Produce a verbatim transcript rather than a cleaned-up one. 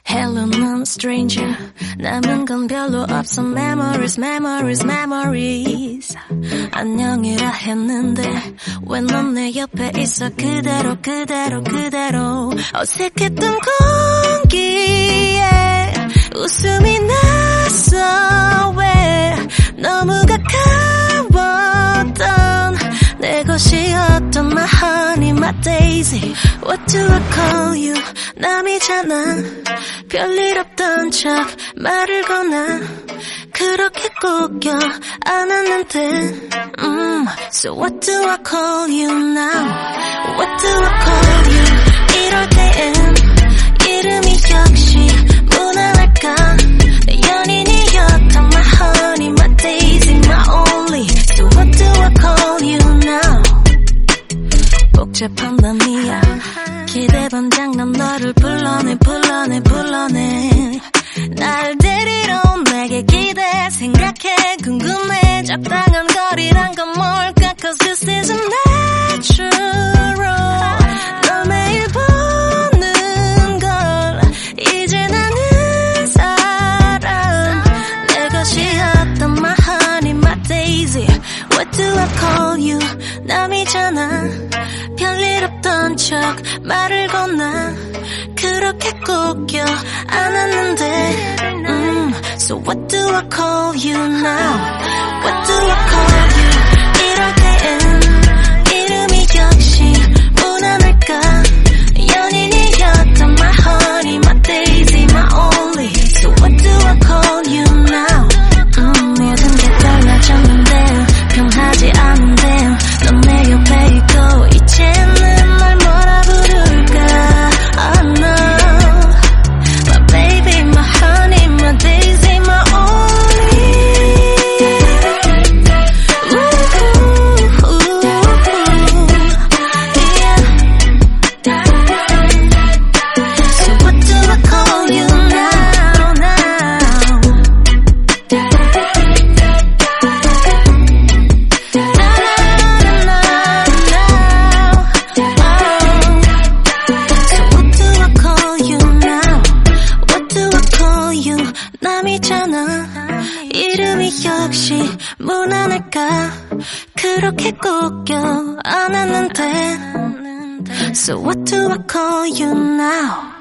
Hello는 stranger. 남은 건 별로 없어. Memories, memories, memories. 안녕이라 했는데 왜 넌 내 옆에 있어. 그대로 그대로 그대로. 어색했던 공기에 웃음이 났어. 왜 너무 가까웠던 내 것이었던 my honey, my daisy. What do I call you? 남이잖아. 별일 없던 척 말을 거나 그렇게 꼭 껴안았는데 mm. So what do I call you now? What do I call you? 이럴 땐 이름이 역시 무난할까. 내 연인이었던 my honey, my daisy, my only. So what do I call you now? 복잡한 밤이야. 기대 반 장난 너를 불러내 불러내 불러내. 날 데리러 온 내게 기대 생각해 궁금해. 적당한 거리란 건 뭘까. Cause this isn't natural. 너 매일 보는 걸 이제 나는 사람. 내 것이었던 my honey, my daisy. What do I call you? 남이잖아. 별일 없던 척 말을 건나 그렇게 꼭 껴안았는데 mm. So what do I call you now? What do I call you? 이럴 땐 이름이 역시 무난할까. 연인이었던 my honey, my daisy, my only. So what do I call you now? mm, 모든 게 달라졌는데 변하지 않는데 넌 내 옆에 있고 이제는 날 뭐라 부를까. Oh no, my baby, my honey, my daisy, my only. Ooh, ooh, yeah. So what do I call you now, now? 남이잖아. 이름이 역시 무난할까. 그렇게 꼭 껴안았는데 So what do I call you now?